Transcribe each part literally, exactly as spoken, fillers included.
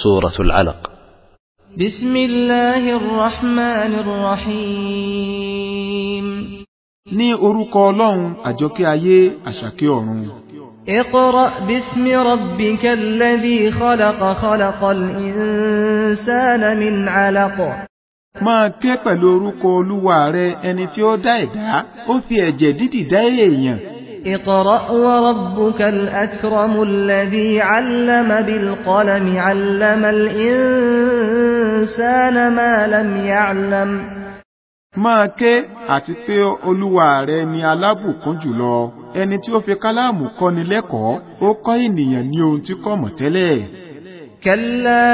سورة العلق. بسم الله الرحمن الرحيم. ní orúkọ Ọlọ́run àjọkẹ́ ayé àṣàkẹ́ ọ̀run. اقرأ باسم ربك الذي خلق خلق الإنسان من علق. máa ké pẹ̀lú orúkọ Olúwa rẹ ẹni tí ó dá ẹ̀dá ó fi ẹ̀jẹ̀ dídì dá èèyàn. اقرأ وربك الأكرم الذي علم بالقلم علم الإنسان ما لم يعلم. máa ké àti pé Olúwa rẹ ni alábùkún jùlọ ẹni tí ó fi kálámù kọ́ni lẹ́kọ̀ọ́ ó kọ́ ènìyàn ní ohun tí kò mọ̀ tẹ́lẹ̀. كلا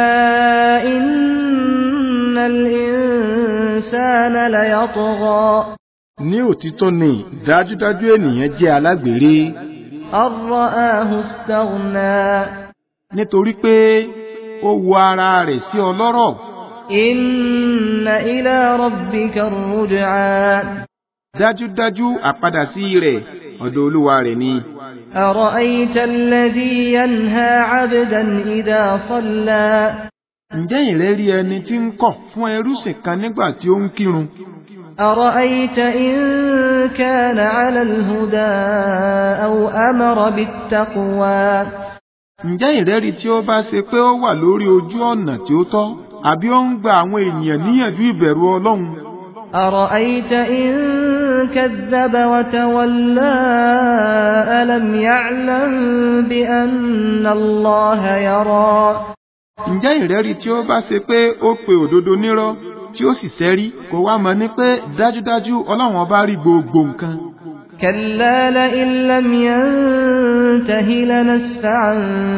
إن الإنسان ليطغى. ní òtítọ́ ni dájúdájú ènìyàn jẹ́ alágbèrè. أن رآه استغنى. nítorí pé ó wo ara rẹ̀ sí ọlọ́rọ̀. إن إلى ربك الرجعى. dájúdájú àpadà sí rẹ̀ ọ̀dọ̀ Olúwa rẹ̀ ni. أرأيت الذي ينهى عبدا إذا صلى. ǹjẹ́ ìrẹ́ rí ẹni tí ń kọ̀ fún ẹrúsìn kan nígbà tí ó ń kírun. أرأيت إن كان على الهدى أو أمر بالتقوى. ǹjẹ́ ìrẹ́ rí tí ó bá ṣe pé ó wà lórí ojú ọ̀nà tí ó tọ́ àbí ó ń gba àwọn ènìyàn níyànjú ìbẹ̀rù Ọlọ́run. أرأيت إن كذب وتولى ألم يعلم بأن الله يرى. ǹjẹ́ ìrẹ́ rí tí ó bá ṣe pé ó pe òdodo nírọ́ tí ó sì sẹ́rí kò wá mọ̀ ní pé dájúdájú Ọlọ́run ọba rí gbogbo nǹkan. كلا لئن لم ينته لنسفعا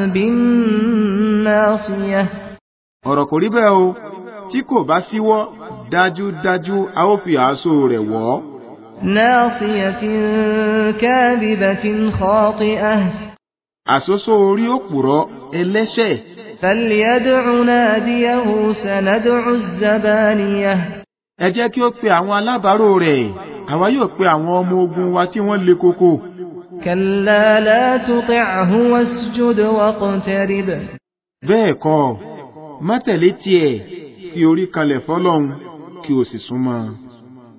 بالناصية. ọ̀rọ̀ kò rí bẹ́ẹ̀ o tí kò bá síwọ́ dájúdájú a ó fi àásó rẹ̀ wọ̀. ناصية كاذبة خاطئة. àsosó orí òpùrọ́ ẹlẹ́ṣẹ̀. فليدع ناديه سندع الزبانية. ẹ jẹ́ kí ó pe àwọn alábàárò rẹ̀ àwa yóò pe àwọn ọmọ ogun wa tí wọ́n le koko. كلا لا تطعه واسجد واقترب. bẹ́ẹ̀ kọ́ má tẹ̀lé tiẹ̀ fi orí kalẹ̀ fọ́lọ́run kí o sì súnmọ́.